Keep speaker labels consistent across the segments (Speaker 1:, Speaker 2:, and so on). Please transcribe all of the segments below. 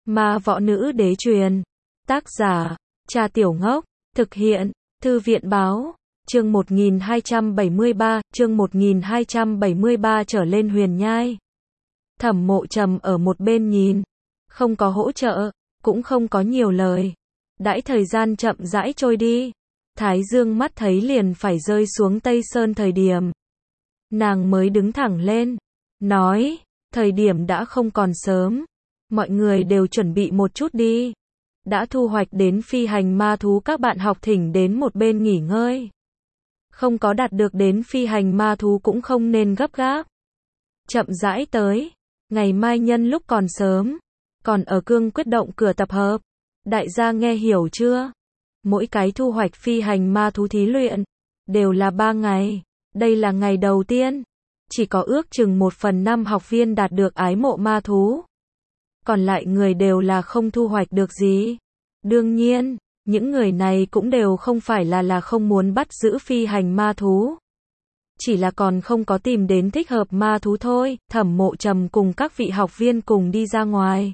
Speaker 1: Ma võ nữ đế truyền. Tác giả, Trà Tiểu Ngốc. Thực hiện, Thư viện báo. Chương 1273, chương 1273 trở lên huyền nhai. Thẩm Mộ Trầm ở một bên nhìn, không có hỗ trợ, cũng không có nhiều lời. Đãi thời gian chậm rãi trôi đi, Thái Dương mắt thấy liền phải rơi xuống Tây Sơn thời điểm. Nàng mới đứng thẳng lên, nói, thời điểm đã không còn sớm, mọi người đều chuẩn bị một chút đi. Đã thu hoạch đến phi hành ma thú các bạn học thỉnh đến một bên nghỉ ngơi. Không có đạt được đến phi hành ma thú cũng không nên gấp gáp. Chậm rãi tới, ngày mai nhân lúc còn sớm, còn ở cương quyết động cửa tập hợp. Đại gia nghe hiểu chưa? Mỗi cái thu hoạch phi hành ma thú thí luyện, đều là 3 ngày. Đây là ngày đầu tiên. Chỉ có ước chừng 1/5 học viên đạt được ái mộ ma thú. Còn lại người đều là không thu hoạch được gì. Đương nhiên, những người này cũng đều không phải là không muốn bắt giữ phi hành ma thú. Chỉ là còn không có tìm đến thích hợp ma thú thôi. Thẩm Mộ Trầm cùng các vị học viên cùng đi ra ngoài.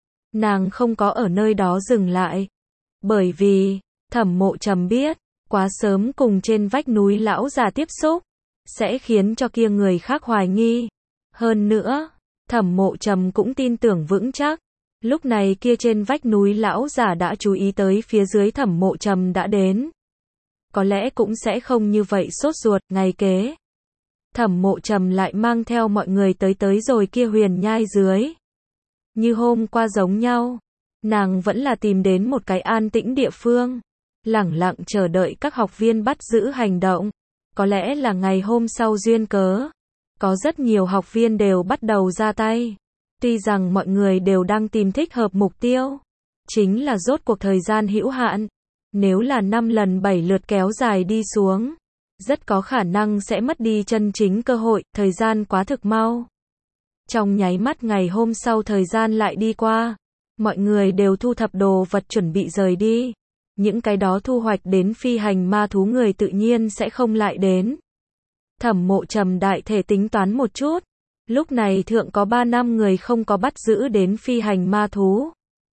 Speaker 1: Nàng không có ở nơi đó dừng lại. Bởi vì, Thẩm Mộ Trầm biết, quá sớm cùng trên vách núi lão già tiếp xúc, sẽ khiến cho kia người khác hoài nghi. Hơn nữa, Thẩm Mộ Trầm cũng tin tưởng vững chắc. Lúc này kia trên vách núi lão già đã chú ý tới phía dưới Thẩm Mộ Trầm đã đến. Có lẽ cũng sẽ không như vậy sốt ruột. Ngày kế, Thẩm Mộ Trầm lại mang theo mọi người tới rồi kia huyền nhai dưới. Như hôm qua giống nhau, nàng vẫn là tìm đến một cái an tĩnh địa phương, lẳng lặng chờ đợi các học viên bắt giữ hành động. Có lẽ là ngày hôm sau duyên cớ, có rất nhiều học viên đều bắt đầu ra tay. Tuy rằng mọi người đều đang tìm thích hợp mục tiêu, chính là rốt cuộc thời gian hữu hạn. Nếu là 5 lần 7 lượt kéo dài đi xuống, rất có khả năng sẽ mất đi chân chính cơ hội. Thời gian quá thực mau. Trong nháy mắt ngày hôm sau thời gian lại đi qua. Mọi người đều thu thập đồ vật chuẩn bị rời đi. Những cái đó thu hoạch đến phi hành ma thú người tự nhiên sẽ không lại đến. Thẩm Mộ Trầm đại thể tính toán một chút. Lúc này thượng có 3 năm người không có bắt giữ đến phi hành ma thú.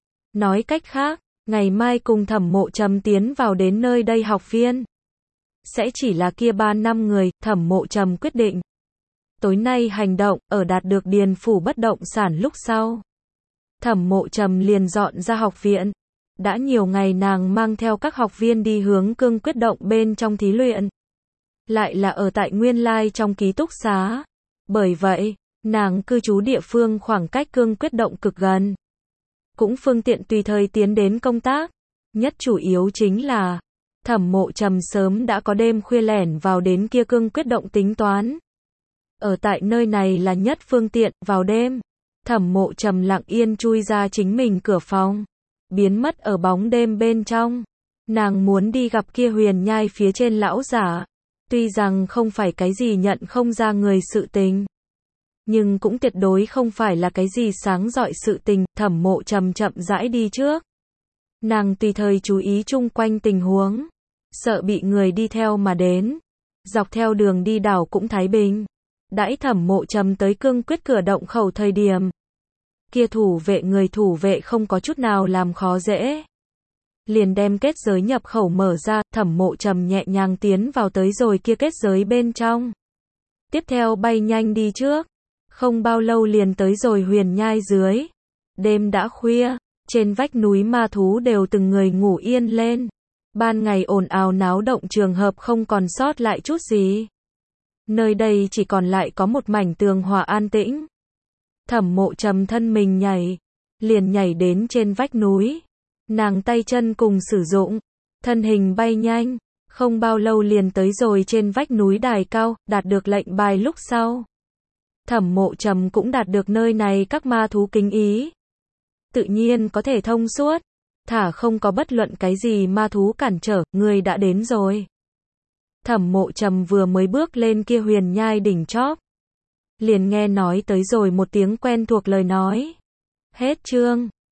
Speaker 1: Nói cách khác, ngày mai cùng Thẩm Mộ Trầm tiến vào đến nơi đây học viên sẽ chỉ là kia 3 năm người. Thẩm Mộ Trầm quyết định tối nay hành động. Ở đạt được Điền phủ bất động sản lúc sau, Thẩm Mộ Trầm liền dọn ra học viện. Đã nhiều ngày nàng mang theo các học viên đi hướng cương quyết động bên trong thí luyện, lại là ở tại nguyên lai trong ký túc xá. Bởi vậy, nàng cư trú địa phương khoảng cách cương quyết động cực gần, cũng phương tiện tùy thời tiến đến công tác. Nhất chủ yếu chính là, Thẩm Mộ Trầm sớm đã có đêm khuya lẻn vào đến kia cương quyết động tính toán. Ở tại nơi này là nhất phương tiện. Vào đêm, Thẩm Mộ Trầm lặng yên chui ra chính mình cửa phòng, biến mất ở bóng đêm bên trong. Nàng muốn đi gặp kia huyền nhai phía trên lão giả. Tuy rằng không phải cái gì nhận không ra người sự tình, nhưng cũng tuyệt đối không phải là cái gì sáng rọi sự tình. Thẩm Mộ Trầm chậm rãi đi trước. Nàng tùy thời chú ý chung quanh tình huống, sợ bị người đi theo mà đến. Dọc theo đường đi đảo cũng thái bình. Đãi Thẩm Mộ Trầm tới cương quyết cửa động khẩu thời điểm, kia người thủ vệ không có chút nào làm khó dễ, liền đem kết giới nhập khẩu mở ra. Thẩm Mộ Trầm nhẹ nhàng tiến vào tới rồi kia kết giới bên trong. Tiếp theo bay nhanh đi trước. Không bao lâu liền tới rồi huyền nhai dưới. Đêm đã khuya, trên vách núi ma thú đều từng người ngủ yên lên. Ban ngày ồn ào náo động trường hợp không còn sót lại chút gì. Nơi đây chỉ còn lại có một mảnh tường hòa an tĩnh. Thẩm Mộ Trầm thân mình liền nhảy đến trên vách núi. Nàng tay chân cùng sử dụng, thân hình bay nhanh, không bao lâu liền tới rồi trên vách núi đài cao. Đạt được lệnh bài lúc sau, Thẩm Mộ Trầm cũng đạt được nơi này các ma thú kính ý. Tự nhiên có thể thông suốt, thả không có bất luận cái gì ma thú cản trở. Người đã đến rồi. Thẩm Mộ Trầm vừa mới bước lên kia huyền nhai đỉnh chóp, liền nghe nói tới rồi một tiếng quen thuộc lời nói. Hết chương.